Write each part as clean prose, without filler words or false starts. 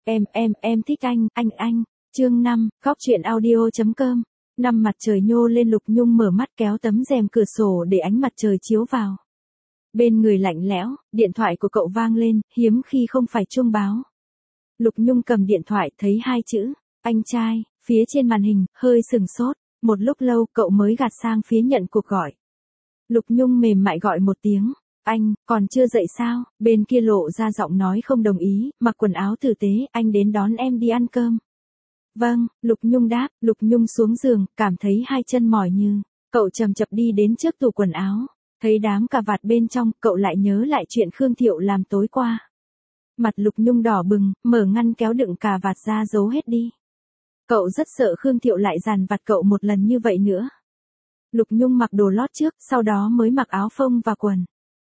Em thích anh. Chương 5, góc truyện audio.com. Năm mặt trời nhô lên, Lục Nhung mở mắt kéo tấm rèm cửa sổ để ánh mặt trời chiếu vào. Bên người lạnh lẽo, điện thoại của cậu vang lên, hiếm khi không phải chuông báo. Lục Nhung cầm điện thoại thấy hai chữ, anh trai, phía trên màn hình, hơi sừng sốt. Một lúc lâu cậu mới gạt sang phía nhận cuộc gọi. Lục Nhung mềm mại gọi một tiếng. Anh, còn chưa dậy sao? Bên kia lộ ra giọng nói không đồng ý, mặc quần áo tử tế, anh đến đón em đi ăn cơm. Vâng, Lục Nhung đáp. Lục Nhung xuống giường, cảm thấy hai chân mỏi như. Cậu chậm chậm đi đến trước tủ quần áo. Thấy đám cà vạt bên trong, cậu lại nhớ lại chuyện Khương Thiệu làm tối qua. Mặt Lục Nhung đỏ bừng, mở ngăn kéo đựng cà vạt ra giấu hết đi. Cậu rất sợ Khương Thiệu lại dằn vặt cậu một lần như vậy nữa. Lục Nhung mặc đồ lót trước, sau đó mới mặc áo phông và quần.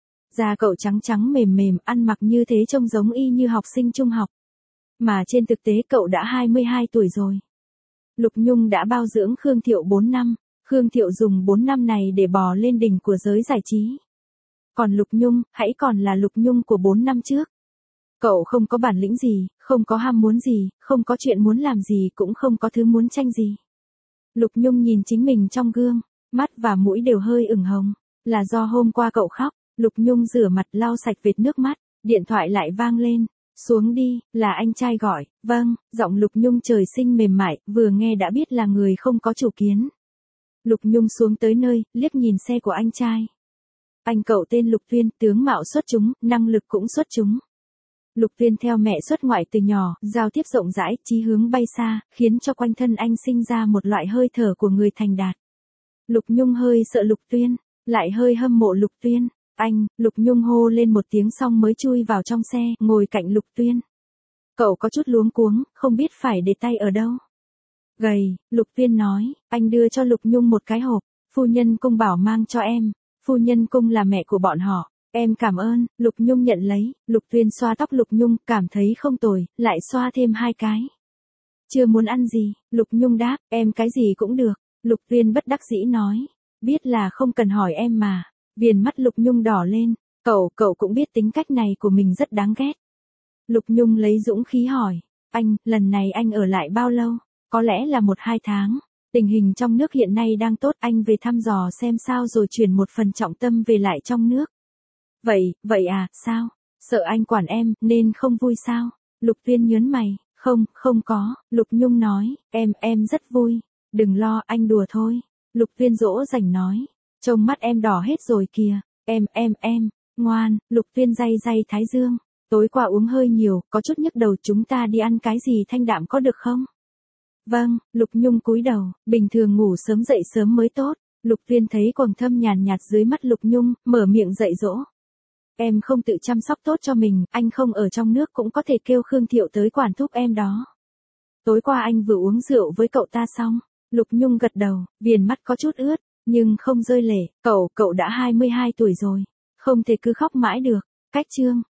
Da cậu trắng trắng mềm mềm, ăn mặc như thế trông giống y như học sinh trung học. Mà trên thực tế cậu đã 22 tuổi rồi. Lục Nhung đã bao dưỡng Khương Thiệu 4 năm. Khương Thiệu dùng 4 năm này để bò lên đỉnh của giới giải trí. Còn Lục Nhung, hãy còn là Lục Nhung của 4 năm trước. Cậu không có bản lĩnh gì, không có ham muốn gì, không có chuyện muốn làm gì, cũng không có thứ muốn tranh gì. Lục Nhung nhìn chính mình trong gương, mắt và mũi đều hơi ửng hồng. Là do hôm qua cậu khóc. Lục Nhung rửa mặt lau sạch vệt nước mắt, điện thoại lại vang lên. Xuống đi, là anh trai gọi. Vâng, giọng Lục Nhung trời sinh mềm mại, vừa nghe đã biết là người không có chủ kiến. Lục Nhung xuống tới nơi, liếc nhìn xe của anh trai. Anh cậu tên Lục Tuyên, tướng mạo xuất chúng, năng lực cũng xuất chúng. Lục Tuyên theo mẹ xuất ngoại từ nhỏ, giao tiếp rộng rãi, chí hướng bay xa, khiến cho quanh thân anh sinh ra một loại hơi thở của người thành đạt. Lục Nhung hơi sợ Lục Tuyên, lại hơi hâm mộ Lục Tuyên. Anh, Lục Nhung hô lên một tiếng xong mới chui vào trong xe, ngồi cạnh Lục Tuyên. Cậu có chút luống cuống, không biết phải để tay ở đâu. Gầy, Lục Tuyên nói, anh đưa cho Lục Nhung một cái hộp, phu nhân cung bảo mang cho em, phu nhân cung là mẹ của bọn họ, em cảm ơn. Lục Nhung nhận lấy, Lục Tuyên xoa tóc Lục Nhung, cảm thấy không tồi, lại xoa thêm 2 cái. Chưa muốn ăn gì? Lục Nhung đáp, em cái gì cũng được. Lục Tuyên bất đắc dĩ nói, biết là không cần hỏi em mà. Viền mắt Lục Nhung đỏ lên, cậu cũng biết tính cách này của mình rất đáng ghét. Lục Nhung lấy dũng khí hỏi, anh, lần này anh ở lại bao lâu? Có lẽ là 1-2 tháng. Tình hình trong nước hiện nay đang tốt, anh về thăm dò xem sao rồi chuyển một phần trọng tâm về lại trong nước. Vậy à, sao? Sợ anh quản em, nên không vui sao? Lục Tuyên nhớn mày, không có. Lục Nhung nói, em rất vui. Đừng lo, anh đùa thôi. Lục Tuyên dỗ dành nói. Trông mắt em đỏ hết rồi kìa, em, ngoan. Lục Tuyên day thái dương, tối qua uống hơi nhiều, có chút nhức đầu, chúng ta đi ăn cái gì thanh đạm có được không? Vâng. Lục Nhung cúi đầu, bình thường ngủ sớm dậy sớm mới tốt. Lục Tuyên thấy quầng thâm nhàn nhạt dưới mắt Lục Nhung, mở miệng dạy dỗ. Em không tự chăm sóc tốt cho mình, anh không ở trong nước cũng có thể kêu Khương Thiệu tới quản thúc em đó. Tối qua anh vừa uống rượu với cậu ta xong. Lục Nhung gật đầu, viền mắt có chút ướt. Nhưng không rơi lệ, cậu đã 22 tuổi rồi. Không thể cứ khóc mãi được. Cách chương.